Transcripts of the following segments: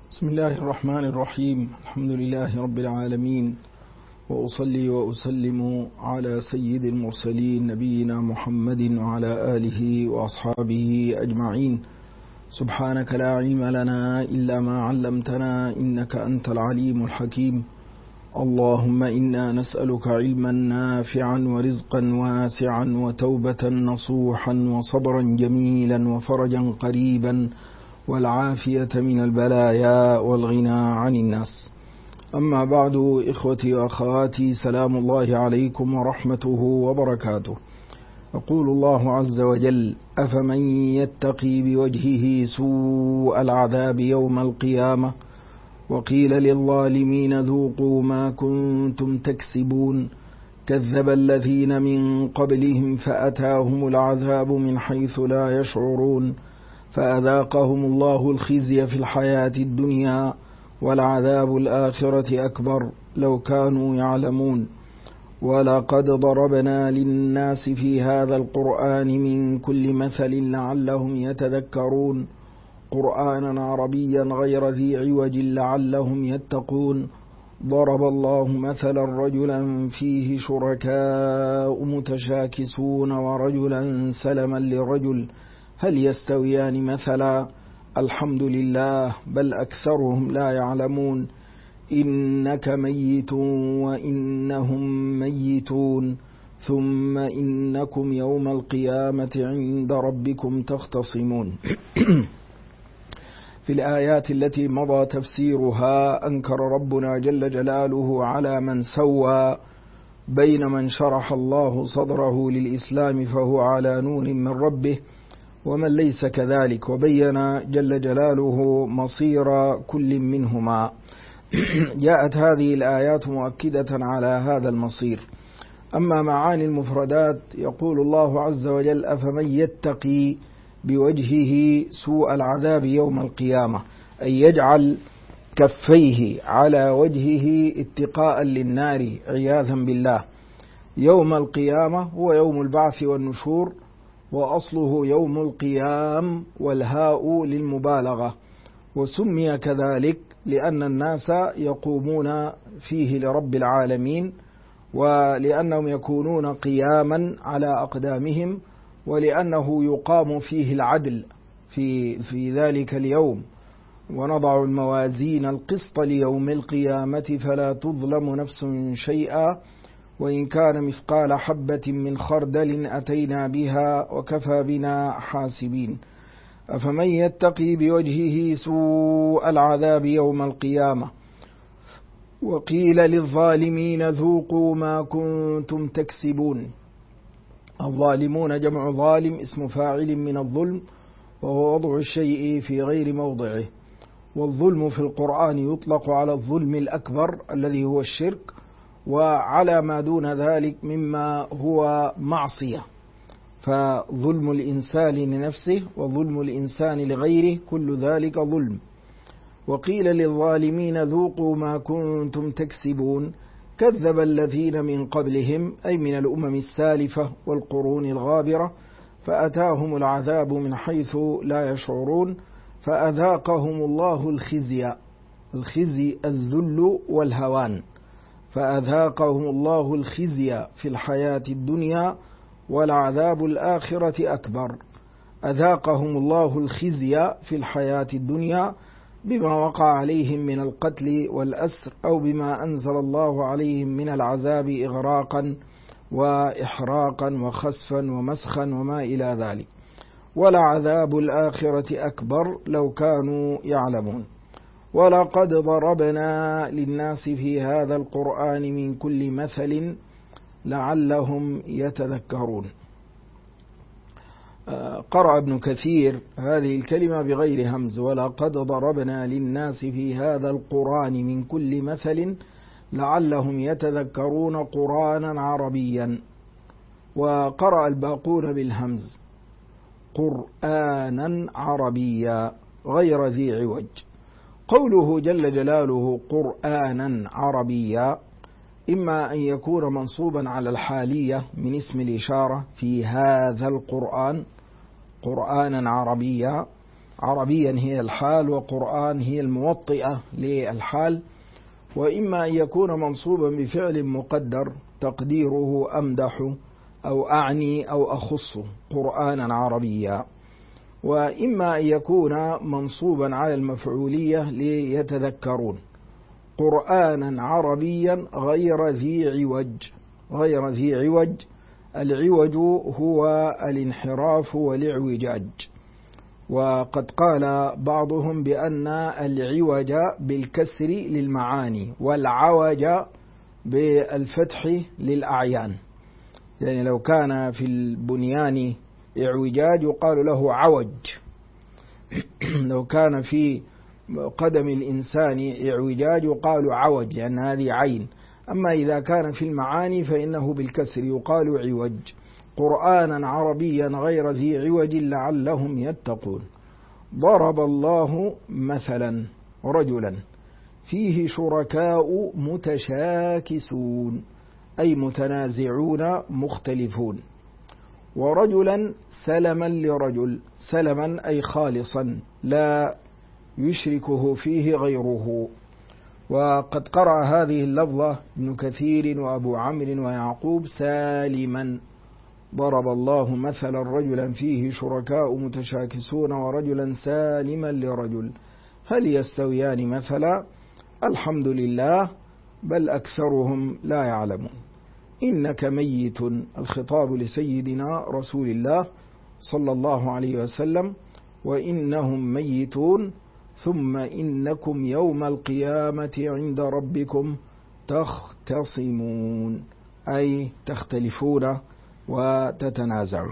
بسم الله الرحمن الرحيم. الحمد لله رب العالمين، وأصلي وأسلم على سيد المرسلين نبينا محمد وعلى آله وأصحابه أجمعين. سبحانك لا علم لنا إلا ما علمتنا إنك أنت العليم الحكيم. اللهم إنا نسألك علما نافعا ورزقا واسعا وتوبة نصوحا وصبرا جميلا وفرجا قريبا والعافية من البلايا والغنى عن الناس. أما بعد، إخوتي وأخواتي، سلام الله عليكم ورحمته وبركاته. يقول الله عز وجل: أفمن يتقي بوجهه سوء العذاب يوم القيامة وقيل للظالمين ذوقوا ما كنتم تكسبون كذب الذين من قبلهم فأتاهم العذاب من حيث لا يشعرون فأذاقهم الله الخزي في الحياة الدنيا والعذاب الآخرة أكبر لو كانوا يعلمون. ولقد ضربنا للناس في هذا القرآن من كل مثل لعلهم يتذكرون قرآنا عربيا غير ذي عوج لعلهم يتقون. ضرب الله مثلا رجلا فيه شركاء متشاكسون ورجلا سلما لرجل هل يستويان مثلا الحمد لله بل أكثرهم لا يعلمون. إنك ميت وإنهم ميتون ثم إنكم يوم القيامة عند ربكم تختصمون. في الآيات التي مضى تفسيرها أنكر ربنا جل جلاله على من سوى بين من شرح الله صدره للإسلام فهو على نور من ربه ومن ليس كذلك، وبين جل جلاله مصير كل منهما. جاءت هذه الآيات مؤكدة على هذا المصير. أما معاني المفردات، يقول الله عز وجل: أفمن يتقي بوجهه سوء العذاب يوم القيامة، أي يجعل كفيه على وجهه اتقاء للنار عياذا بالله. يوم القيامة هو يوم البعث والنشور، وأصله يوم القيام والهاء للمبالغة، وسمي كذلك لأن الناس يقومون فيه لرب العالمين، ولأنهم يكونون قياما على أقدامهم، ولأنه يقام فيه العدل في ذلك اليوم. ونضع الموازين القسط ليوم القيامة فلا تظلم نفس شيئا وإن كان مثقال حبة من خردل أتينا بها وكفى بنا حاسبين. أفمن يتقي بوجهه سوء العذاب يوم القيامة وقيل للظالمين ذوقوا ما كنتم تكسبون. الظالمون جمع ظالم، اسم فاعل من الظلم، وهو وضع الشيء في غير موضعه. والظلم في القرآن يطلق على الظلم الأكبر الذي هو الشرك، وعلى ما دون ذلك مما هو معصية. فظلم الإنسان لنفسه وظلم الإنسان لغيره كل ذلك ظلم. وقيل للظالمين ذوقوا ما كنتم تكسبون كذب الذين من قبلهم، أي من الأمم السالفة والقرون الغابرة، فأتاهم العذاب من حيث لا يشعرون فأذاقهم الله الخزي. الخزي الذل والهوان. فأذاقهم الله الخزي في الحياة الدنيا والعذاب الآخرة أكبر. أذاقهم الله الخزي في الحياة الدنيا بما وقع عليهم من القتل والأسر، أو بما أنزل الله عليهم من العذاب إغراقا وإحراقا وخسفا ومسخا وما إلى ذلك. ولعذاب الآخرة أكبر لو كانوا يعلمون. ولقد ضربنا للناس في هذا القرآن من كل مثل لعلهم يتذكرون. قرأ ابن كثير هذه الكلمة بغير همز: ولقد ضربنا للناس في هذا القرآن من كل مثل لعلهم يتذكرون قرآنا عربيا. وقرأ الباقون بالهمز: قرآنا عربيا غير ذي عوج. قوله جل جلاله قرآنا عربيا إما أن يكون منصوبا على الحالية من اسم الإشارة في هذا القرآن قرآنا عربيا، عربيا هي الحال وقرآن هي الموطئة للحال، وإما أن يكون منصوبا بفعل مقدر تقديره أمدح أو أعني أو أخص قرآنا عربيا، وإما أن يكون منصوبا على المفعولية ليتذكرون قرآنا عربيا غير ذي عوج. غير ذي عوج، العوج هو الانحراف والاعوجاج، وقد قال بعضهم بأن العوج بالكسر للمعاني والعوج بالفتح للأعيان، يعني لو كان في البنيان اعوجاج يقال له عوج، لو كان في قدم الإنسان اعوجاج يقال عوج لأن هذه عين، أما إذا كان في المعاني فإنه بالكسر يقال عوج. قرآنا عربيا غير ذي عوج لعلهم يتقون. ضرب الله مثلا رجلا فيه شركاء متشاكسون أي متنازعون مختلفون، ورجلا سلما لرجل، سلما أي خالصا لا يشركه فيه غيره. وقد قرأ هذه اللفظة ابن كثير وأبو عمرو ويعقوب سالما. ضرب الله مثلا رجلا فيه شركاء متشاكسون ورجلا سالما لرجل هل يستويان مثلا؟ الحمد لله بل أكثرهم لا يعلمون. إنك ميت، الخطاب لسيدنا رسول الله صلى الله عليه وسلم، وإنهم ميتون ثم إنكم يوم القيامة عند ربكم تختصمون أي تختلفون وتتنازعون.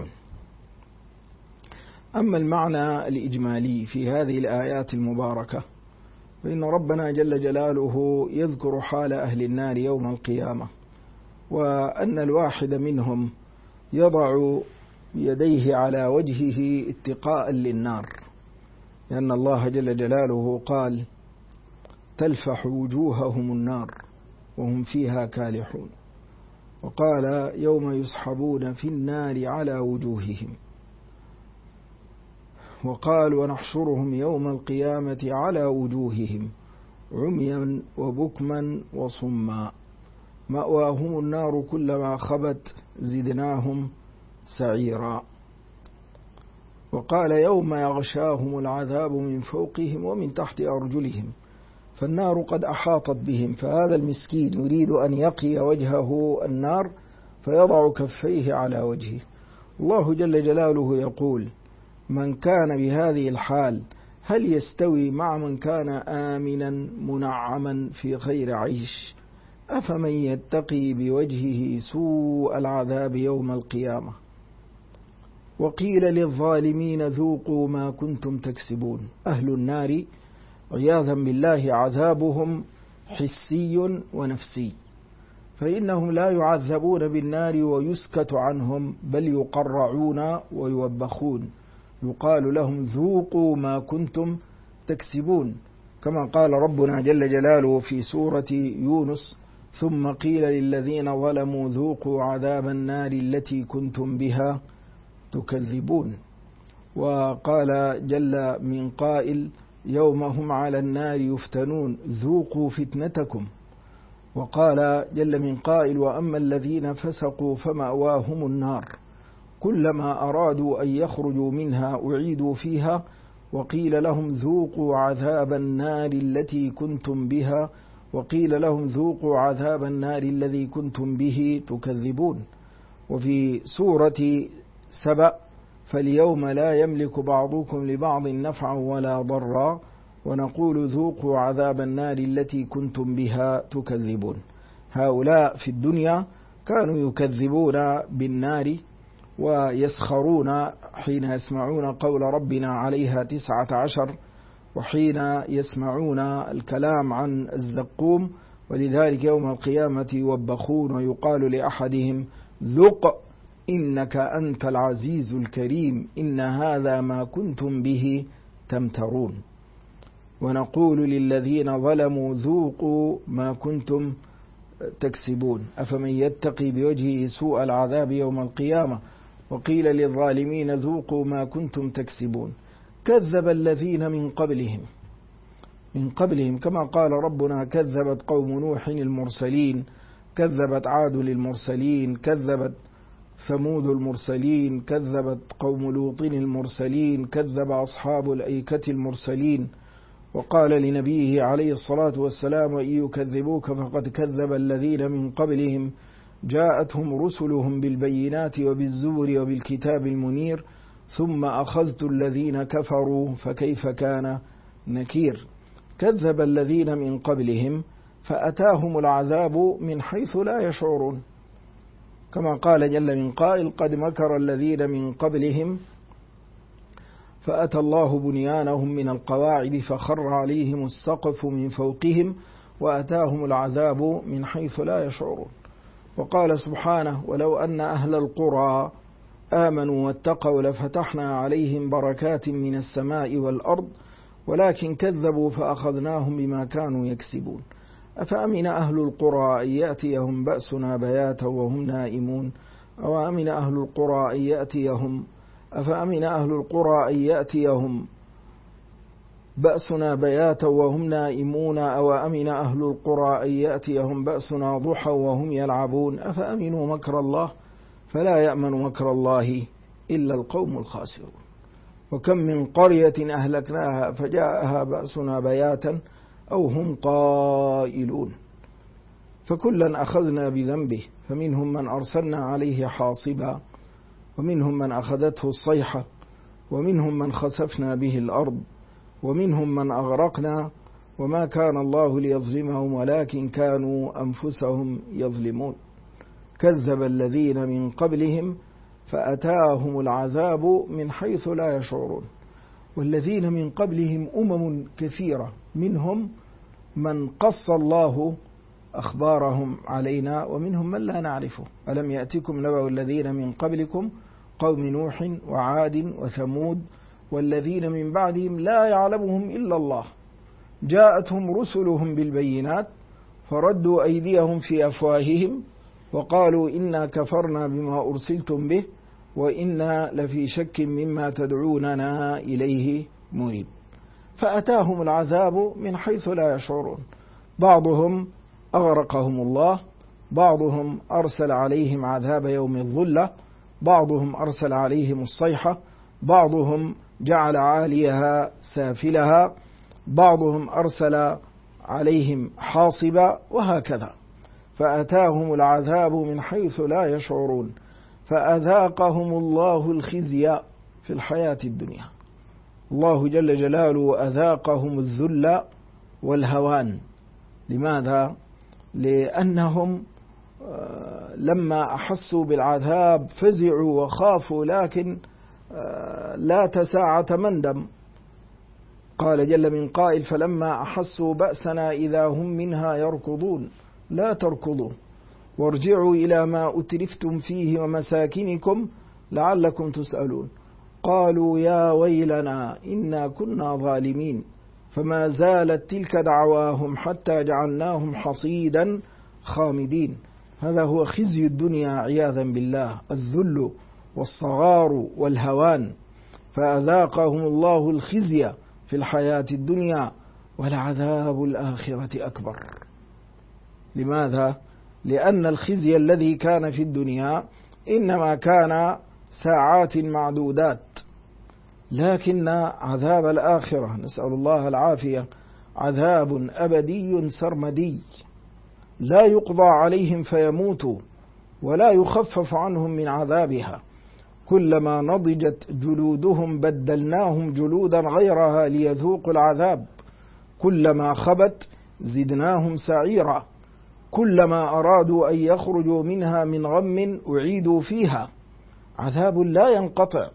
أما المعنى الإجمالي في هذه الآيات المباركة فإن ربنا جل جلاله يذكر حال أهل النار يوم القيامة، وأن الواحد منهم يضع يديه على وجهه اتقاء للنار، لأن الله جل جلاله قال تلفح وجوههم النار وهم فيها كالحون، وقال يوم يسحبون في النار على وجوههم، وقال ونحشرهم يوم القيامة على وجوههم عميا وبكما وصما مأواهم النار كلما خبت زدناهم سعيرا. وقال يوم يغشاهم العذاب من فوقهم ومن تحت أرجلهم فالنار قد أحاطت بهم، فهذا المسكين يريد أن يقي وجهه النار فيضع كفيه على وجهه. الله جل جلاله يقول من كان بهذه الحال هل يستوي مع من كان آمنا منعما في خير عيش؟ أفمن يتقي بوجهه سوء العذاب يوم القيامة. وقيل للظالمين ذوقوا ما كنتم تكسبون. أهل النار عياذا بالله عذابهم حسي ونفسي، فإنهم لا يعذبون بالنار ويسكت عنهم بل يقرعون ويوبخون، يقال لهم ذوقوا ما كنتم تكسبون، كما قال ربنا جل جلاله في سورة يونس ثم قيل للذين ظلموا ذوقوا عذاب النار التي كنتم بها تكذبون. وقال جل من قائل يوم هم على النار يفتنون ذوقوا فتنتكم. وقال جل من قائل وأما الذين فسقوا فمأواهم النار كلما أرادوا أن يخرجوا منها أعيدوا فيها وقيل لهم ذوقوا عذاب النار التي كنتم بها وقيل لهم ذوقوا عذاب النار الذي كنتم به تكذبون. وفي سورة سبأ فاليوم لا يملك بعضكم لبعض نفعا ولا ضرا ونقول ذوقوا عذاب النار التي كنتم بها تكذبون. هؤلاء في الدنيا كانوا يكذبون بالنار ويسخرون حين يسمعون قول ربنا عليها 19 وحين يسمعون الكلام عن الزقوم، ولذلك يوم القيامة يوبخون ويقال لأحدهم ذق إنك أنت العزيز الكريم إن هذا ما كنتم به تمترون. ونقول للذين ظلموا ذوقوا ما كنتم تكسبون أفمن يتقي بوجهه سوء العذاب يوم القيامة وقيل للظالمين ذوقوا ما كنتم تكسبون. كذب الذين من قبلهم كما قال ربنا كذبت قوم نوح المرسلين، كذبت عاد المرسلين، كذبت ثمود المرسلين، كذبت قوم لوط المرسلين، كذب أصحاب الأيكة المرسلين. وقال لنبيه عليه الصلاة والسلام إن يكذبوك فقد كذب الذين من قبلهم جاءتهم رسلهم بالبينات وبالزبر وبالكتاب المنير ثم أخذت الذين كفروا فكيف كان نكير. كذب الذين من قبلهم فأتاهم العذاب من حيث لا يشعرون، كما قال جل من قائل قد مكر الذين من قبلهم فأتى الله بنيانهم من القواعد فخر عليهم السقف من فوقهم وأتاهم العذاب من حيث لا يشعرون. وقال سبحانه ولو أن أهل القرى آمنوا واتقوا لفتحنا عليهم بركات من السماء والأرض ولكن كذبوا فأخذناهم بما كانوا يكسبون. أفأمن أهل القرى أن يأتيهم بأسنا بياتا وهم نائمون أفأمن أهل القرى أن يأتيهم بأسنا بياتا وهم نائمون أوأمن أهل القرى أن يأتيهم بأسنا ضحى وهم يلعبون أفأمنوا مكر الله فلا يأمن مكر الله إلا القوم الخاسرون. وكم من قرية أهلكناها فجاءها بأسنا بياتا أو هم قائلون فكلا أخذنا بذنبه فمنهم من أرسلنا عليه حاصبا ومنهم من أخذته الصيحة ومنهم من خسفنا به الأرض ومنهم من أغرقنا وما كان الله ليظلمهم ولكن كانوا أنفسهم يظلمون. كذب الذين من قبلهم فأتاهم العذاب من حيث لا يشعرون. والذين من قبلهم أمم كثيرة منهم من قص الله أخبارهم علينا ومنهم من لا نعرفه. ألم يأتكم نبأ الذين من قبلكم قوم نوح وعاد وثمود والذين من بعدهم لا يعلمهم إلا الله جاءتهم رسلهم بالبينات فردوا أيديهم في أفواههم وقالوا إنا كفرنا بما أرسلتم به وإنا لفي شك مما تدعوننا إليه مريب. فأتاهم العذاب من حيث لا يشعرون. بعضهم أغرقهم الله، بعضهم أرسل عليهم عذاب يوم الظلة، بعضهم أرسل عليهم الصيحة، بعضهم جعل عاليها سافلها، بعضهم أرسل عليهم حاصبا وهكذا. فأتاهم العذاب من حيث لا يشعرون فأذاقهم الله الخزي في الحياة الدنيا. الله جل جلاله أذاقهم الذل والهوان. لماذا؟ لأنهم لما أحسوا بالعذاب فزعوا وخافوا لكن لا تساعة مندم. قال جل من قائل فلما أحسوا بأسنا إذا هم منها يركضون لا تركضوا وارجعوا إلى ما أترفتم فيه ومساكنكم لعلكم تسألون. قالوا يا ويلنا إنا كنا ظالمين فما زالت تلك دعواهم حتى جعلناهم حصيدا خامدين. هذا هو خزي الدنيا عياذا بالله، الذل والصغار والهوان. فأذاقهم الله الخزي في الحياة الدنيا ولعذاب الآخرة أكبر. لماذا؟ لأن الخزي الذي كان في الدنيا إنما كان ساعات معدودات، لكن عذاب الآخرة نسأل الله العافية عذاب أبدي سرمدي لا يقضى عليهم فيموتوا ولا يخفف عنهم من عذابها. كلما نضجت جلودهم بدلناهم جلودا غيرها ليذوقوا العذاب، كلما خبت زدناهم سعيرا، كلما أرادوا أن يخرجوا منها من غم أعيدوا فيها. عذاب لا ينقطع،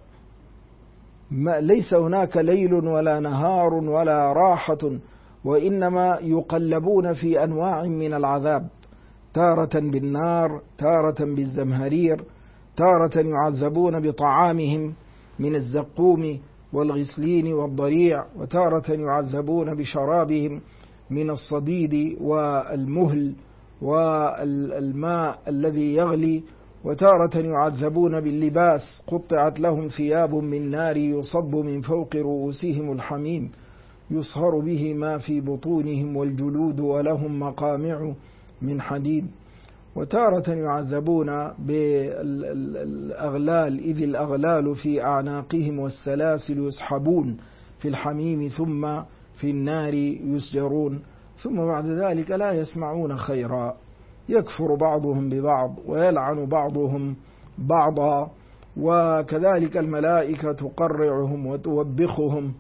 ليس هناك ليل ولا نهار ولا راحة، وإنما يقلبون في أنواع من العذاب، تارة بالنار، تارة بالزمهرير، تارة يعذبون بطعامهم من الزقوم والغسلين والضريع، وتارة يعذبون بشرابهم من الصديد والمهل والماء الذي يغلي، وتارة يعذبون باللباس قطعت لهم ثياب من نار يصب من فوق رؤوسهم الحميم يصهر به ما في بطونهم والجلود ولهم مقامع من حديد. وتارة يعذبون بالأغلال إذ الأغلال في أعناقهم والسلاسل يسحبون في الحميم ثم في النار يسجرون ثم بعد ذلك لا يسمعون خيرا يكفر بعضهم ببعض ويلعن بعضهم بعضا وكذلك الملائكة تقرعهم وتوبخهم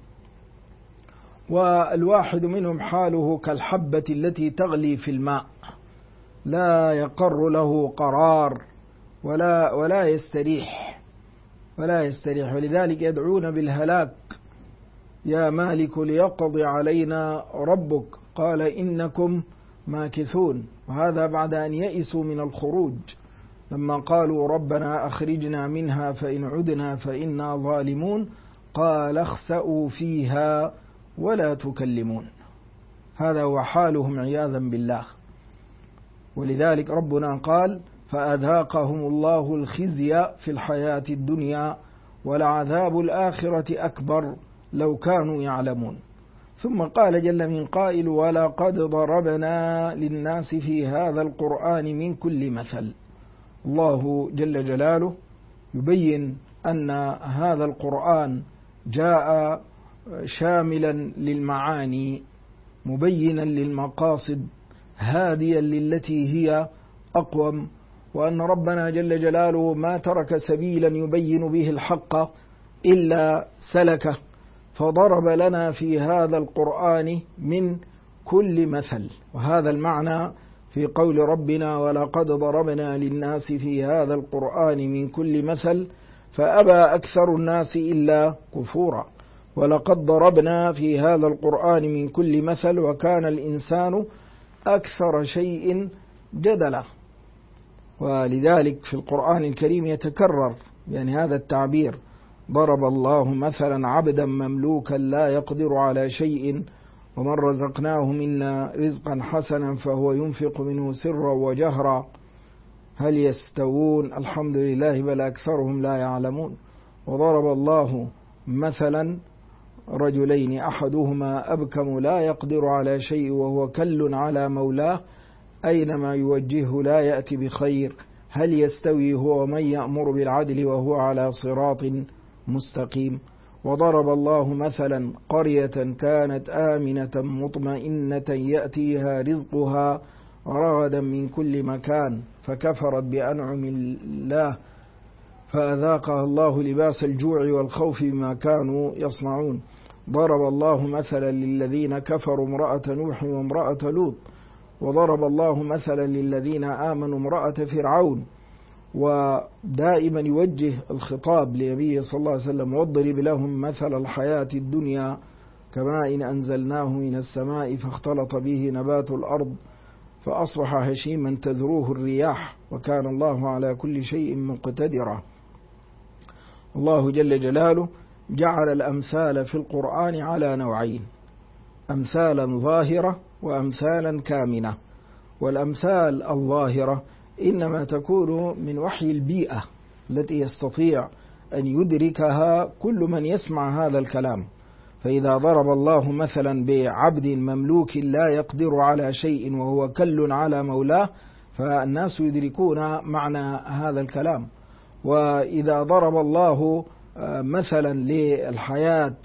والواحد منهم حاله كالحبة التي تغلي في الماء لا يقر له قرار ولا يستريح ولذلك يدعون بالهلاك يا مالك ليقضي علينا ربك قال إنكم ماكثون. وهذا بعد أن يئسوا من الخروج لما قالوا ربنا أخرجنا منها فإن عدنا فإنا ظالمون قال اخسأوا فيها ولا تكلمون. هذا هو حالهم عياذا بالله. ولذلك ربنا قال فأذاقهم الله الخزي في الحياة الدنيا ولعذاب الآخرة أكبر لو كانوا يعلمون. ثم قال جل من قائل ولقد ضربنا للناس في هذا القرآن من كل مثل. الله جل جلاله يبين أن هذا القرآن جاء شاملا للمعاني مبينا للمقاصد هاديا للتي هي أقوم، وأن ربنا جل جلاله ما ترك سبيلا يبين به الحق إلا سلكه، فضرب لنا في هذا القرآن من كل مثل. وهذا المعنى في قول ربنا ولقد ضربنا للناس في هذا القرآن من كل مثل فأبى أكثر الناس إلا كفورا. ولقد ضربنا في هذا القرآن من كل مثل وكان الإنسان أكثر شيء جدلا. ولذلك في القرآن الكريم يتكرر يعني هذا التعبير ضرب الله مثلا عبدا مملوكا لا يقدر على شيء ومن رزقناه منا رزقا حسنا فهو ينفق منه سرا وجهرا هل يستوون الحمد لله بل أكثرهم لا يعلمون. وضرب الله مثلا رجلين أحدهما أبكم لا يقدر على شيء وهو كل على مولاه أينما يوجهه لا يأتي بخير هل يستوي هو ومن يأمر بالعدل وهو على صراط مستقيم. وضرب الله مثلا قرية كانت آمنة مطمئنة يأتيها رزقها رغدا من كل مكان فكفرت بأنعم الله فأذاقها الله لباس الجوع والخوف بما كانوا يصنعون. ضرب الله مثلا للذين كفروا امرأة نوح وامرأة لوط. وضرب الله مثلا للذين آمنوا امرأة فرعون. ودائما يوجه الخطاب لنبيه صلى الله عليه وسلم واضرب لهم مثل الحياة الدنيا كماء إن أنزلناه من السماء فاختلط به نبات الأرض فأصبح هشيما تذروه الرياح وكان الله على كل شيء مقتدرا. الله جل جلاله جعل الأمثال في القرآن على نوعين أمثالا ظاهرة وأمثالا كامنة. والأمثال الظاهرة إنما تكون من وحي البيئة التي يستطيع أن يدركها كل من يسمع هذا الكلام. فإذا ضرب الله مثلا بعبد مملوك لا يقدر على شيء وهو كل على مولاه فالناس يدركون معنى هذا الكلام. وإذا ضرب الله مثلا للحياة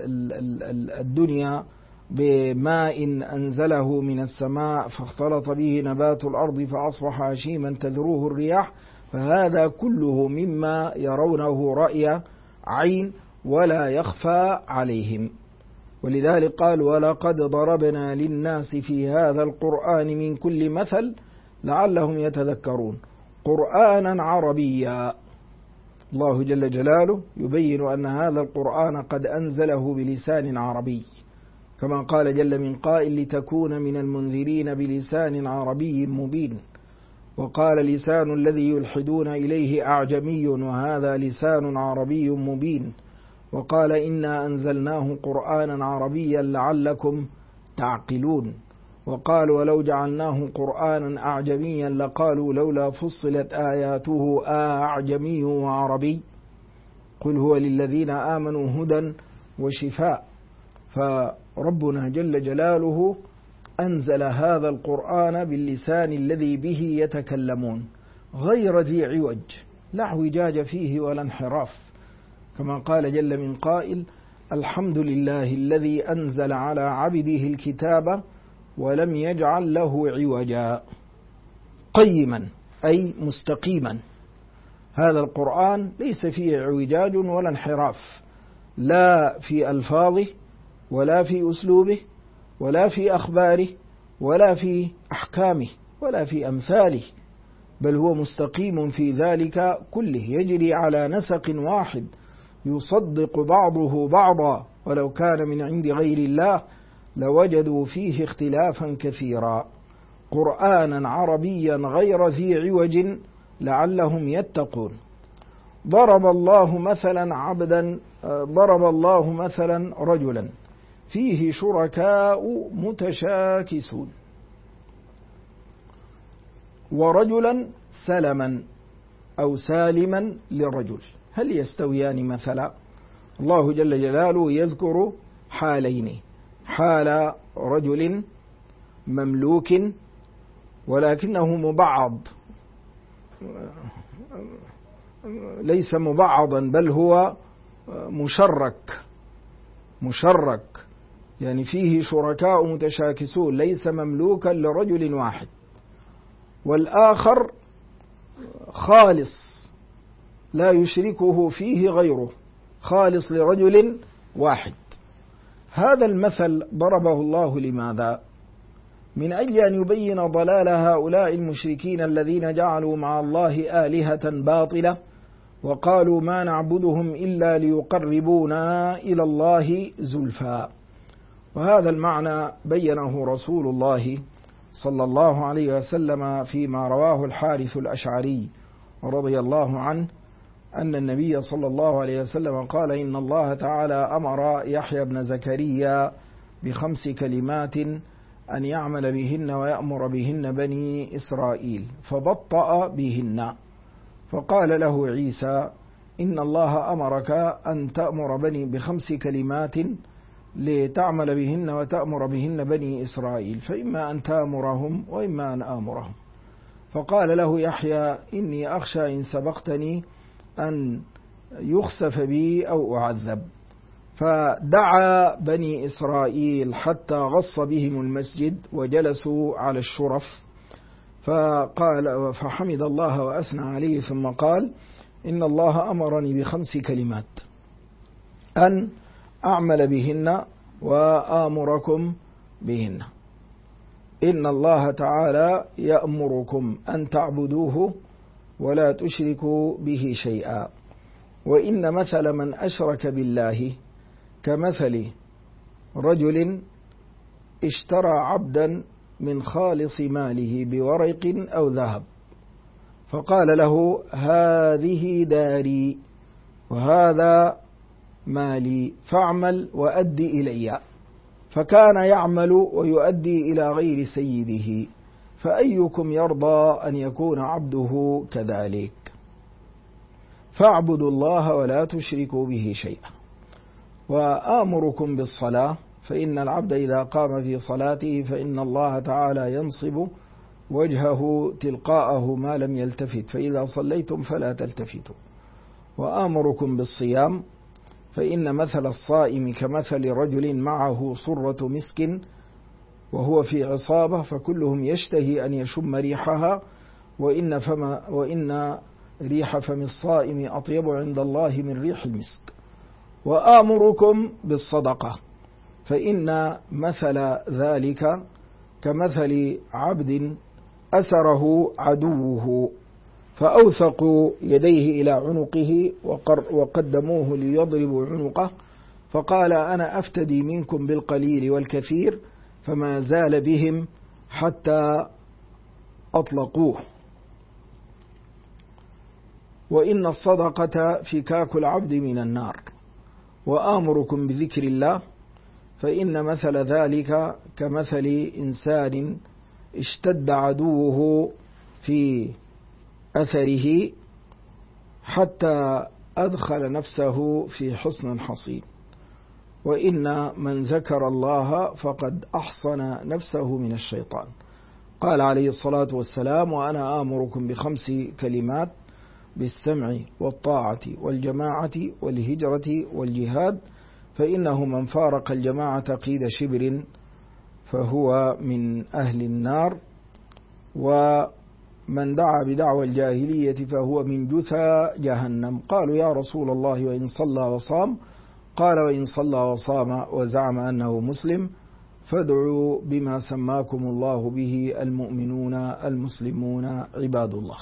الدنيا بماء أنزله من السماء فاختلط به نبات الأرض فأصبح هشيما تذروه الرياح فهذا كله مما يرونه رأي عين ولا يخفى عليهم. ولذلك قال ولقد ضربنا للناس في هذا القرآن من كل مثل لعلهم يتذكرون قرآنا عربيا. الله جل جلاله يبين أن هذا القرآن قد أنزله بلسان عربي كما قال جل من قائل لتكون من المنذرين بلسان عربي مبين. وقال لسان الذي يلحدون إليه أعجمي وهذا لسان عربي مبين. وقال إنا أنزلناه قرآنا عربيا لعلكم تعقلون. وقالوا ولو جعلناه قرآنا أعجميا لقالوا لولا فصلت آياته أعجمي وعربي قل هو للذين آمنوا هدى وشفاء. فربنا جل جلاله أنزل هذا القرآن باللسان الذي به يتكلمون غير ذي عوج، لا اعوجاج فيه ولا انحراف، كما قال جل من قائل: الحمد لله الذي أنزل على عبده الكتاب ولم يجعل له عوجا، قيما أي مستقيما. هذا القرآن ليس فيه اعوجاج ولا انحراف، لا في ألفاظه ولا في أسلوبه ولا في أخباره ولا في أحكامه ولا في أمثاله، بل هو مستقيم في ذلك كله، يجري على نسق واحد يصدق بعضه بعضا، ولو كان من عند غير الله لوجدوا فيه اختلافا كثيرا. قرآنا عربيا غير ذي عوج لعلهم يتقون. ضرب الله مثلا رجلا فيه شركاء متشاكسون ورجلا سلما أو سالما للرجل، هل يستويان مثلا؟ الله جل جلاله يذكر حالين: حال رجل مملوك ولكنه مبعض، ليس مبعضا بل هو مشرك، يعني فيه شركاء متشاكسون، ليس مملوكا لرجل واحد. والآخر خالص لا يشركه فيه غيره، خالص لرجل واحد. هذا المثل ضربه الله لماذا؟ من أجل أن يبين ضلال هؤلاء المشركين الذين جعلوا مع الله آلهة باطلة وقالوا ما نعبدهم إلا ليقربونا إلى الله زلفى. وهذا المعنى بينه رسول الله صلى الله عليه وسلم فيما رواه الحارث الأشعري رضي الله عنه أن النبي صلى الله عليه وسلم قال: إن الله تعالى أمر يحيى بن زكريا ب5 كلمات أن يعمل بهن ويأمر بهن بني إسرائيل، فبطأ بهن، فقال له عيسى: إن الله أمرك أن تأمر بني ب5 كلمات لتعمل بهن وتأمر بهن بني إسرائيل، فإما أن تأمرهم وإما أن آمرهم. فقال له يحيى: إني أخشى إن سبقتني أن يخسف بي أو أعذب. فدعا بني إسرائيل حتى غص بهم المسجد وجلسوا على الشرف، فحمد الله وأثنى عليه، ثم قال: إن الله أمرني ب5 كلمات أن أعمل بهن وآمركم بهن. إن الله تعالى يأمركم أن تعبدوه ولا تشركوا به شيئا، وإن مثل من أشرك بالله كمثل رجل اشترى عبدا من خالص ماله بورق أو ذهب، فقال له: هذه داري وهذا مالي فاعمل وأدي إلي، فكان يعمل ويؤدي إلى غير سيده، فأيكم يرضى أن يكون عبده كذلك؟ فاعبدوا الله ولا تشركوا به شيئا. وآمركم بالصلاة، فإن العبد إذا قام في صلاته فإن الله تعالى ينصب وجهه تلقاءه ما لم يلتفت، فإذا صليتم فلا تلتفتوا. وآمركم بالصيام، فإن مثل الصائم كمثل رجل معه صرة مسك وهو في عصابة، فكلهم يشتهي أن يشم ريحها، وإن ريح فم الصائم أطيب عند الله من ريح المسك. وآمركم بالصدقة، فإن مثل ذلك كمثل عبد أسره عدوه فأوثقوا يديه إلى عنقه وقدموه ليضربوا عنقه، فقال: أنا أفتدي منكم بالقليل والكثير، فما زال بهم حتى أطلقوه. وإن الصدقة فكاك العبد من النار. وآمركم بذكر الله، فإن مثل ذلك كمثل إنسان اشتد عدوه في أثره حتى أدخل نفسه في حصن حصين، وإن من ذكر الله فقد أحصن نفسه من الشيطان. قال عليه الصلاة والسلام: وأنا آمركم ب5 كلمات: بالسمع والطاعة والجماعة والهجرة والجهاد، فإنه من فارق الجماعة قيد شبر فهو من أهل النار، ومن دعا بدعوى الجاهلية فهو من جثى جهنم. قالوا: يا رسول الله وإن صلى وصام؟ قال: وإن صلى وصام وزعم أنه مسلم فادعوا بما سماكم الله به المؤمنون المسلمون عباد الله.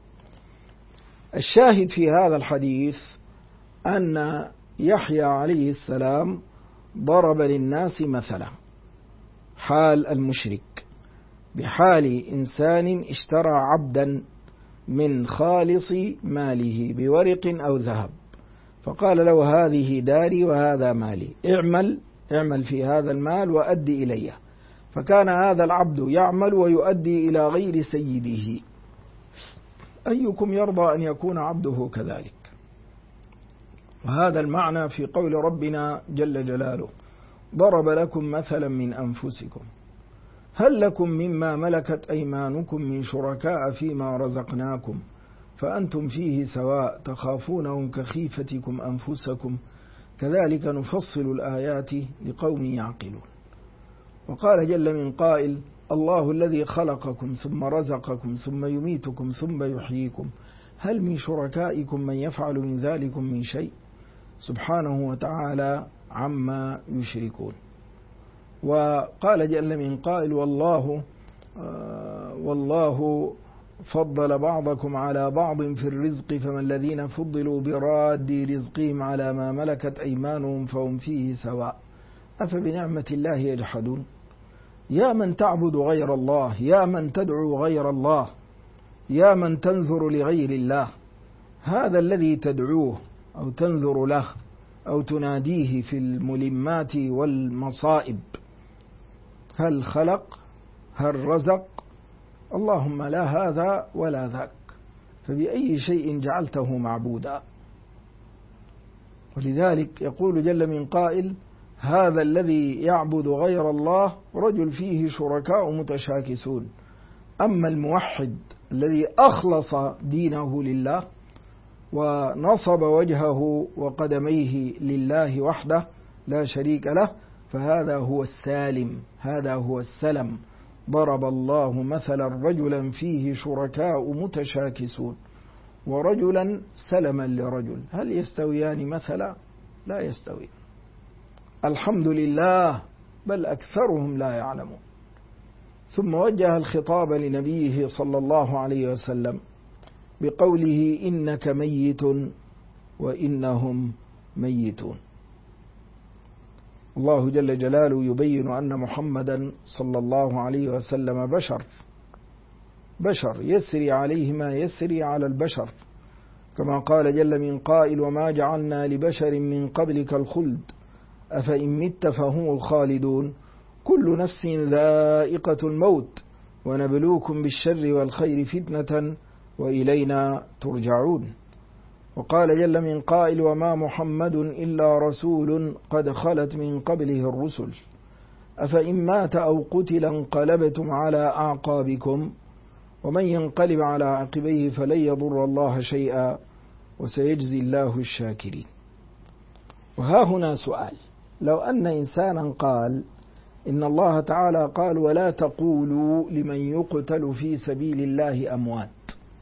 الشاهد في هذا الحديث أن يحيى عليه السلام ضرب للناس مثلا حال المشرك بحال إنسان اشترى عبدا من خالص ماله بورق أو ذهب، فقال له: هذه داري وهذا مالي، اعمل في هذا المال وأدي إليه. فكان هذا العبد يعمل ويؤدي إلى غير سيده. أيكم يرضى أن يكون عبده كذلك؟ وهذا المعنى في قول ربنا جل جلاله: ضرب لكم مثلا من أنفسكم هل لكم مما ملكت أيمانكم من شركاء فيما رزقناكم فأنتم فيه سواء تخافونهم كخيفتكم أنفسكم كذلك نفصل الآيات لقوم يعقلون. وقال جل من قائل: الله الذي خلقكم ثم رزقكم ثم يميتكم ثم يحييكم هل من شركائكم من يفعل من ذلكم من شيء سبحانه وتعالى عما يشركون. وقال جل من قائل: والله فضل بعضكم على بعض في الرزق فما الذين فضلوا براد رزقهم على ما ملكت أيمانهم فهم فيه سواء أفبنعمة الله يجحدون. يا من تعبد غير الله، يا من تدعو غير الله، يا من تنذر لغير الله، هذا الذي تدعوه أو تنذر له أو تناديه في الملمات والمصائب هل خلق؟ هل رزق؟ اللهم لا هذا ولا ذاك، فبأي شيء جعلته معبودا؟ ولذلك يقول جل من قائل: هذا الذي يعبد غير الله رجل فيه شركاء متشاكسون. أما الموحد الذي أخلص دينه لله ونصب وجهه وقدميه لله وحده لا شريك له فهذا هو السالم، هذا هو السلم. ضرب الله مثلا رجلا فيه شركاء متشاكسون ورجلا سلما لرجل هل يستويان مثلا؟ لا يستوي. الحمد لله، بل أكثرهم لا يعلمون. ثم وجه الخطاب لنبيه صلى الله عليه وسلم بقوله: إنك ميت وإنهم ميتون. الله جل جلاله يبين أن محمدا صلى الله عليه وسلم بشر يسري عليه ما يسري على البشر، كما قال جل من قائل: وما جعلنا لبشر من قبلك الخلد أفإن مت فهم الخالدون كل نفس ذائقة الموت ونبلوكم بالشر والخير فتنة وإلينا ترجعون. وقال جل من قائل: وما محمد إلا رسول قد خلت من قبله الرسل أفإن مات أو قتل انقلبتم على أعقابكم ومن ينقلب على عقبيه فلن يضر الله شيئا وسيجزي الله الشاكرين. وها هنا سؤال: لو أن إنسانا قال إن الله تعالى قال: ولا تقولوا لمن يقتل في سبيل الله أموات،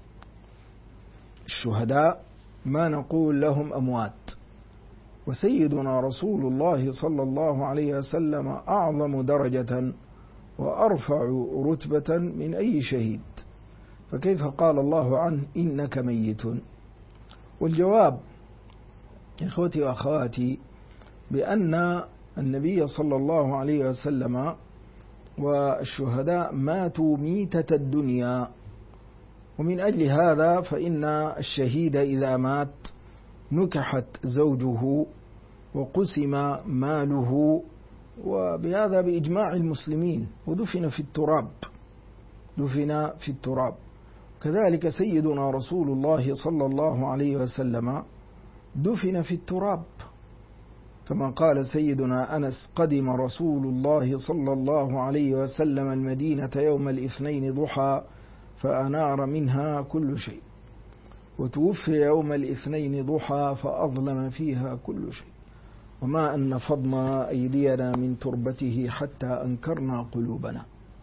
الشهداء ما نقول لهم أموات، وسيدنا رسول الله صلى الله عليه وسلم أعظم درجة وأرفع رتبة من أي شهيد، فكيف قال الله عنه إنك ميت؟ والجواب إخوتي وأخواتي بأن النبي صلى الله عليه وسلم والشهداء ماتوا ميتة الدنيا، ومن أجل هذا فإن الشهيد إذا مات نكحت زوجه وقسم ماله وبهذا بإجماع المسلمين، ودفن في التراب، دفن في التراب. كذلك سيدنا رسول الله صلى الله عليه وسلم دفن في التراب، كما قال سيدنا أنس: قدم رسول الله صلى الله عليه وسلم المدينة يوم الاثنين ضحى فأنار منها كل شيء، وتوفي يوم الاثنين ضحى فأظلم فيها كل شيء، وما أن نفضنا أيدينا من تربته حتى أنكرنا قلوبنا.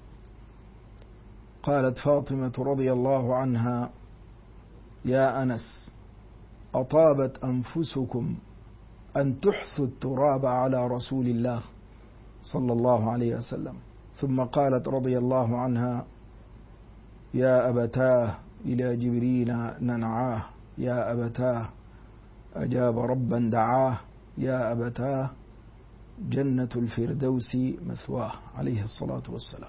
قالت فاطمة رضي الله عنها: يا أنس، أطابت أنفسكم أن تحثوا التراب على رسول الله صلى الله عليه وسلم. ثم قالت رضي الله عنها: يا أبتاه إلى جبريل ننعاه، يا أبتاه أجاب ربا دعاه، يا أبتاه جنة الفردوس مثواه، عليه الصلاة والسلام.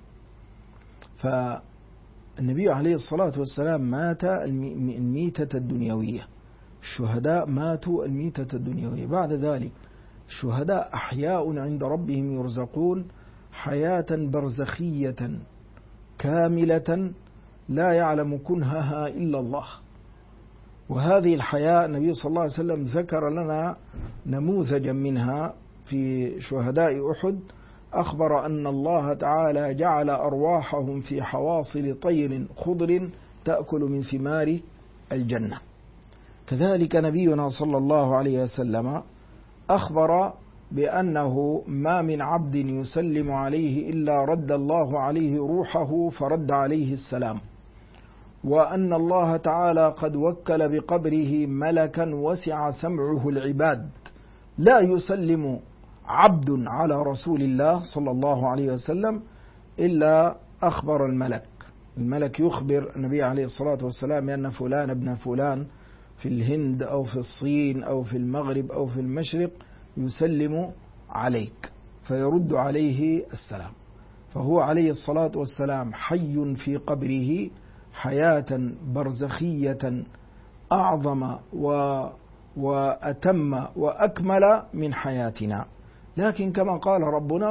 فالنبي عليه الصلاة والسلام مات الميتة الدنيوية، الشهداء ماتوا الميتة الدنيوية. بعد ذلك الشهداء أحياء عند ربهم يرزقون حياة برزخية كاملة لا يعلم كنهها إلا الله. وهذه الحياة النبي صلى الله عليه وسلم ذكر لنا نموذجا منها في شهداء أحد، أخبر أن الله تعالى جعل أرواحهم في حواصل طير خضر تأكل من ثمار الجنة. كذلك نبينا صلى الله عليه وسلم أخبر بأنه ما من عبد يسلم عليه إلا رد الله عليه روحه فرد عليه السلام، وأن الله تعالى قد وكل بقبره ملكا وسع سمعه العباد، لا يسلم عبد على رسول الله صلى الله عليه وسلم إلا أخبر الملك يخبر النبي عليه الصلاة والسلام أن فلان ابن فلان في الهند أو في الصين أو في المغرب أو في المشرق يسلم عليك، فيرد عليه السلام. فهو عليه الصلاة والسلام حي في قبره حياة برزخية أعظم وأتم وأكمل من حياتنا. لكن كما قال ربنا: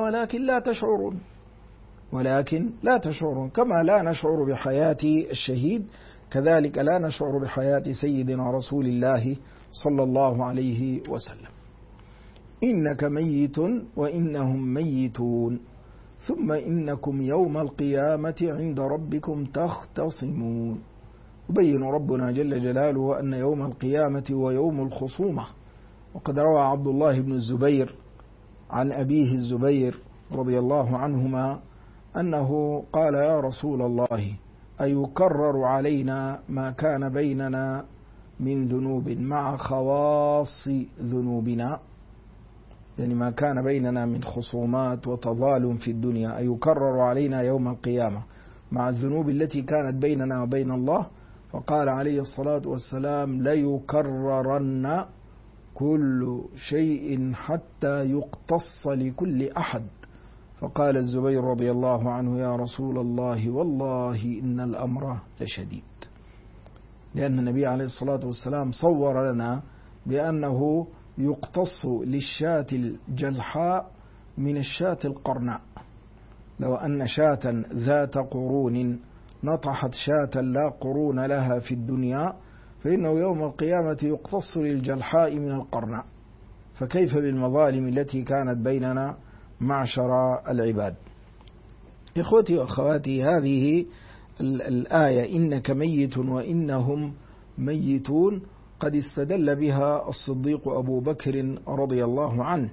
ولكن لا تشعرون. كما لا نشعر بحياة الشهيد، كذلك لا نشعر بحياة سيدنا رسول الله صلى الله عليه وسلم. إنك ميت وإنهم ميتون ثم إنكم يوم القيامة عند ربكم تختصمون. يبين ربنا جل جلاله أن يوم القيامة هو يوم الخصومة. وقد روى عبد الله بن الزبير عن أبيه الزبير رضي الله عنهما أنه قال: يا رسول الله، أيكرر علينا ما كان بيننا من ذنوب مع خواص ذنوبنا، يعني ما كان بيننا من خصومات وتظالم في الدنيا، أيكرر علينا يوم القيامة مع الذنوب التي كانت بيننا وبين الله؟ فقال عليه الصلاة والسلام: ليكررن كل شيء حتى يقتص لكل أحد. فقال الزبير رضي الله عنه: يا رسول الله، والله إن الأمر لشديد. لأن النبي عليه الصلاة والسلام صور لنا بأنه يقتص للشاة الجلحاء من الشاة القرناء. لو أن شاة ذات قرون نطحت شاة لا قرون لها في الدنيا، فإنه يوم القيامة يقتص للجلحاء من القرناء، فكيف بالمظالم التي كانت بيننا معشر العباد؟ إخوتي وأخواتي، هذه الآية إنك ميت وإنهم ميتون قد استدل بها الصديق أبو بكر رضي الله عنه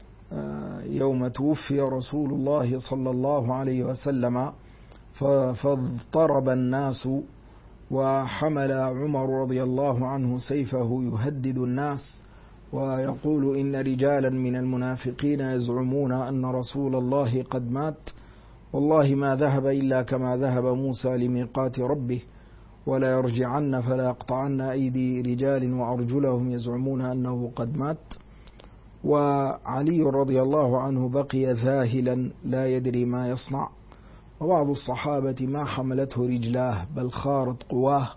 يوم توفي رسول الله صلى الله عليه وسلم، فاضطرب الناس، وحمل عمر رضي الله عنه سيفه يهدد الناس ويقول: إن رجالا من المنافقين يزعمون أن رسول الله قد مات، والله ما ذهب إلا كما ذهب موسى لميقات ربه، ولا يرجعن فلا يقطعن أيدي رجال وأرجلهم يزعمون أنه قد مات. وعلي رضي الله عنه بقي ذاهلا لا يدري ما يصنع، وبعض الصحابة ما حملته رجلاه بل خارت قواه.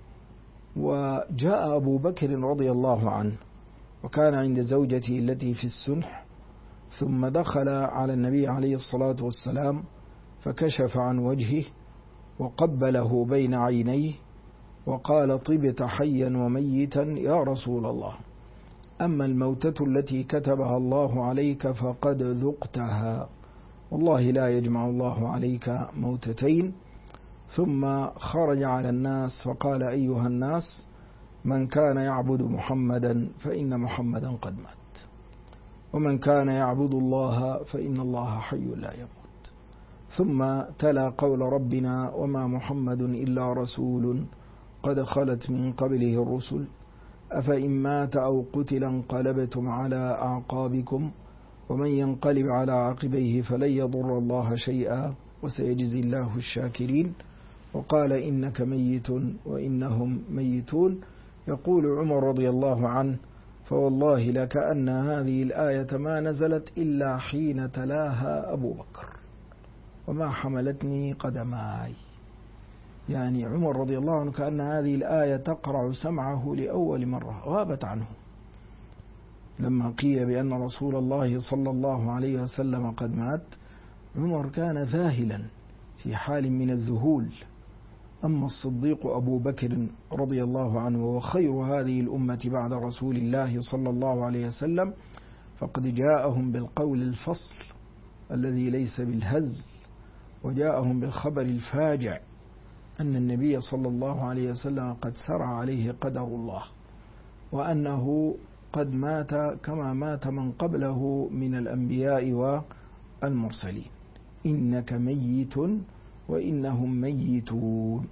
وجاء أبو بكر رضي الله عنه وكان عند زوجته التي في السنح، ثم دخل على النبي عليه الصلاة والسلام فكشف عن وجهه وقبله بين عينيه وقال: طبت حيا وميتا يا رسول الله، أما الموتة التي كتبها الله عليك فقد ذقتها، والله لا يجمع الله عليك موتتين. ثم خرج على الناس فقال: أيها الناس، من كان يعبد محمدا فإن محمدا قد مات، ومن كان يعبد الله فإن الله حي لا يموت. ثم تلا قول ربنا: وما محمد إلا رسول قد خلت من قبله الرسل أفإن مات أو قتل انقلبتم على أعقابكم ومن ينقلب على عقبيه فلن يضر الله شيئا وسيجزي الله الشاكرين. وقال: إنك ميت وإنهم ميتون. يقول عمر رضي الله عنه: فوالله لكأن هذه الآية ما نزلت إلا حين تلاها أبو بكر وما حملتني قدماي. يعني عمر رضي الله عنه كأن هذه الآية تقرع سمعه لأول مرة، غابت عنه لما قيل بأن رسول الله صلى الله عليه وسلم قد مات. عمر كان ذاهلا في حال من الذهول. أما الصديق أبو بكر رضي الله عنه وخير هذه الأمة بعد رسول الله صلى الله عليه وسلم فقد جاءهم بالقول الفصل الذي ليس بالهزل، وجاءهم بالخبر الفاجع أن النبي صلى الله عليه وسلم قد سرى عليه قدر الله، وأنه قد مات كما مات من قبله من الأنبياء والمرسلين. إنك ميت وإنهم ميتون.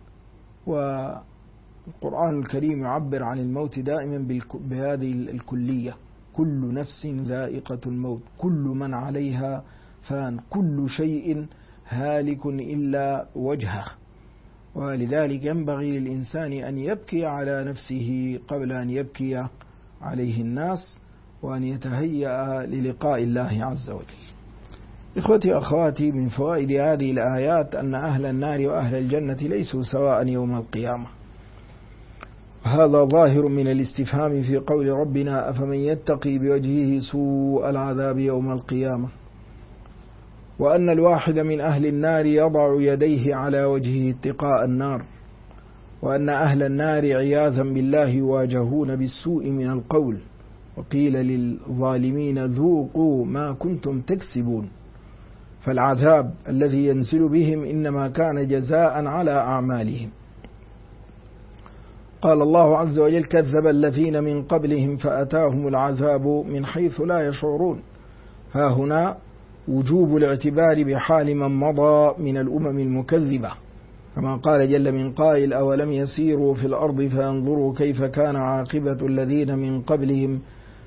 والقرآن الكريم يعبر عن الموت دائما بهذه الكلية: كل نفس ذائقة الموت، كل من عليها فان، كل شيء هالك إلا وجهه. ولذلك ينبغي للإنسان أن يبكي على نفسه قبل أن يبكي عليه الناس، وأن يتهيأ للقاء الله عز وجل. إخوتي أخواتي، من فوائد هذه الآيات أن أهل النار وأهل الجنة ليسوا سواء يوم القيامة. هذا ظاهر من الاستفهام في قول ربنا: أفمن يتقي بوجهه سوء العذاب يوم القيامة. وأن الواحد من أهل النار يضع يديه على وجهه اتقاء النار، وأن أهل النار عياذا بالله يواجهون بالسوء من القول. وقيل للظالمين: ذوقوا ما كنتم تكسبون. فالعذاب الذي ينزل بهم إنما كان جزاء على أعمالهم. قال الله عز وجل: كذب الذين من قبلهم فأتاهم العذاب من حيث لا يشعرون. ها هنا وجوب الاعتبار بحال من مضى من الأمم المكذبة، كما قال جل من قائل: أولم يسيروا في الأرض فينظروا كيف كان عاقبة الذين من قبلهم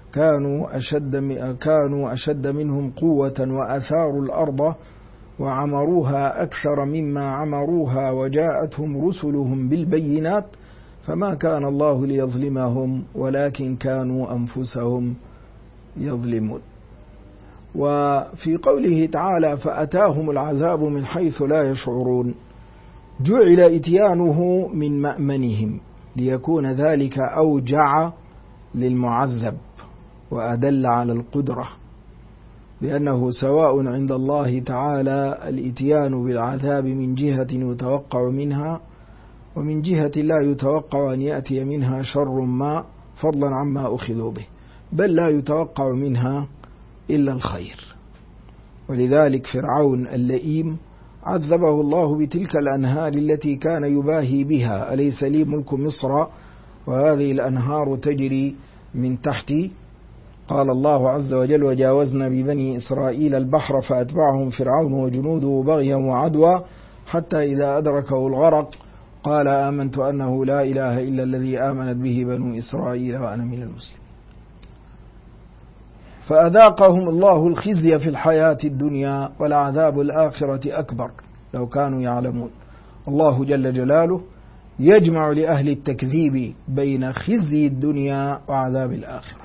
كانوا أشد منهم قوة وأثاروا الأرض وعمروها أكثر مما عمروها وجاءتهم رسلهم بالبينات فما كان الله ليظلمهم ولكن كانوا أنفسهم يظلمون. وفي قوله تعالى: فأتاهم العذاب من حيث لا يشعرون، جعل إتيانه من مأمنهم ليكون ذلك أوجع للمعذب وأدل على القدرة، لأنه سواء عند الله تعالى الإتيان بالعذاب من جهة يتوقع منها ومن جهة لا يتوقع أن يأتي منها شر ما فضلا عما أخذوا به، بل لا يتوقع منها إلا الخير. ولذلك فرعون اللئيم عذبه الله بتلك الأنهار التي كان يباهي بها: أليس لي ملك مصر وهذه الأنهار تجري من تحتي. قال الله عز وجل: وجاوزنا ببني إسرائيل البحر فأتبعهم فرعون وجنوده بغيا وعدوا حتى إذا أدركه الغرق قال: آمنت أنه لا إله إلا الذي آمنت به بنو إسرائيل وأنا من المسلمين. فأذاقهم الله الخزي في الحياة الدنيا ولعذاب الآخرة أكبر لو كانوا يعلمون. الله جل جلاله يجمع لأهل التكذيب بين خزي الدنيا وعذاب الآخرة.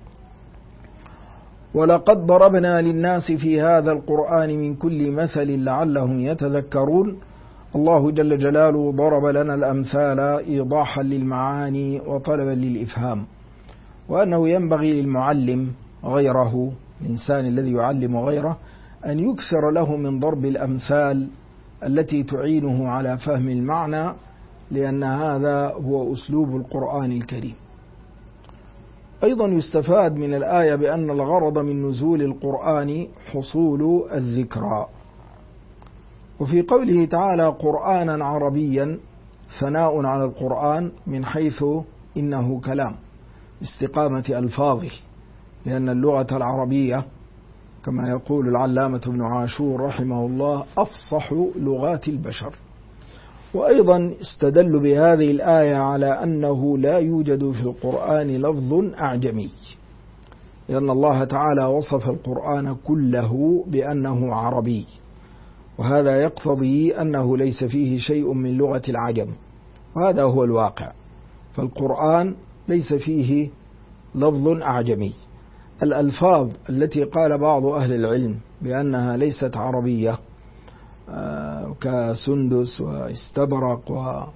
ولقد ضربنا للناس في هذا القرآن من كل مثل لعلهم يتذكرون. الله جل جلاله ضرب لنا الأمثال إيضاحا للمعاني وطلبا للإفهام، وأنه ينبغي للمعلم غيره الإنسان الذي يعلم غيره أن يكثر له من ضرب الأمثال التي تعينه على فهم المعنى، لأن هذا هو أسلوب القرآن الكريم. أيضا يستفاد من الآية بأن الغرض من نزول القرآن حصول الذكرى. وفي قوله تعالى قرآنا عربيا ثناء على القرآن من حيث إنه كلام استقامة ألفاظه، لأن اللغة العربية كما يقول العلامة ابن عاشور رحمه الله أفصح لغات البشر. وأيضا استدل بهذه الآية على أنه لا يوجد في القرآن لفظ أعجمي، لأن الله تعالى وصف القرآن كله بأنه عربي، وهذا يقتضي أنه ليس فيه شيء من لغة العجم، وهذا هو الواقع. فالقرآن ليس فيه لفظ أعجمي. الألفاظ التي قال بعض أهل العلم بأنها ليست عربية كسندس واستبرق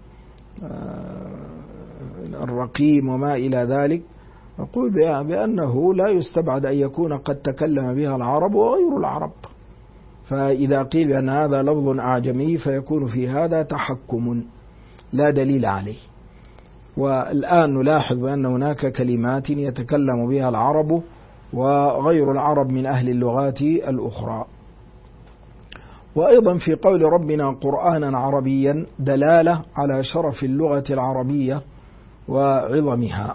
والرقيم وما إلى ذلك، أقول بأنه لا يستبعد أن يكون قد تكلم بها العرب وغير العرب، فإذا قيل بأن هذا لفظ أعجمي فيكون في هذا تحكم لا دليل عليه. والآن نلاحظ أن هناك كلمات يتكلم بها العرب وغير العرب من أهل اللغات الأخرى. وأيضا في قول ربنا قرآنا عربيا دلالة على شرف اللغة العربية وعظمها.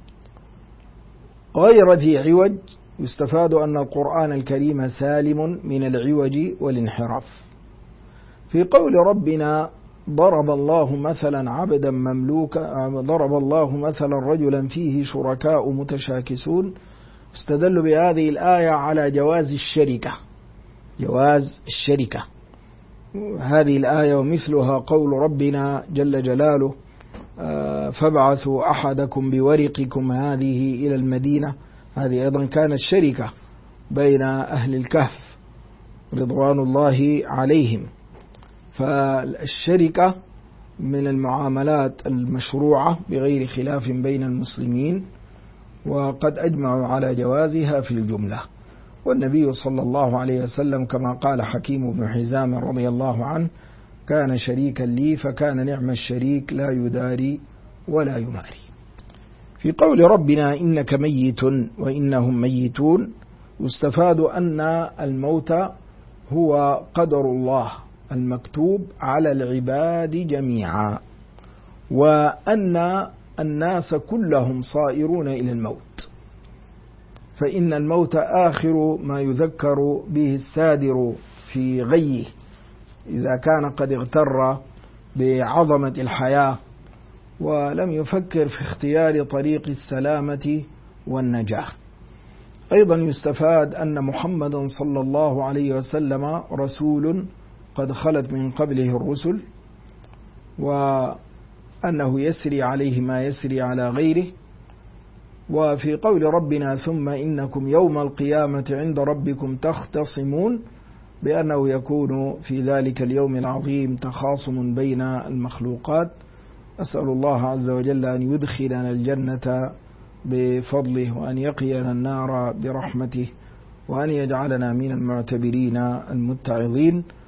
غير ذي عوج يستفاد أن القرآن الكريم سالم من العوج والانحراف. في قول ربنا ضرب الله مثلا عبدا مملوكا، ضرب الله مثلا رجلا فيه شركاء متشاكسون، استدل بهذه الآية على جواز الشركة، جواز الشركة. هذه الآية ومثلها قول ربنا جل جلاله فابعثوا أحدكم بورقكم هذه إلى المدينة، هذه أيضا كانت شركة بين أهل الكهف رضوان الله عليهم. فالشركة من المعاملات المشروعة بغير خلاف بين المسلمين، وقد أجمعوا على جوازها في الجملة. والنبي صلى الله عليه وسلم كما قال حكيم بن حزام رضي الله عنه كان شريكا لي فكان نعم الشريك لا يداري ولا يماري. في قول ربنا إنك ميت وإنهم ميتون يستفاد أن الموت هو قدر الله المكتوب على العباد جميعا، وأن الناس كلهم صائرون إلى الموت، فإن الموت آخر ما يذكر به السادر في غيه إذا كان قد اغتر بعظمة الحياة ولم يفكر في اختيار طريق السلامة والنجاة. أيضا يستفاد أن محمدا صلى الله عليه وسلم رسول قد خلت من قبله الرسل، وأنه يسري عليه ما يسري على غيره. وفي قول ربنا ثم إنكم يوم القيامة عند ربكم تختصمون، بأنه يكون في ذلك اليوم العظيم تخاصم بين المخلوقات. أسأل الله عز وجل أن يدخلنا الجنة بفضله، وأن يقينا النار برحمته، وأن يجعلنا من المعتبرين المتعظين.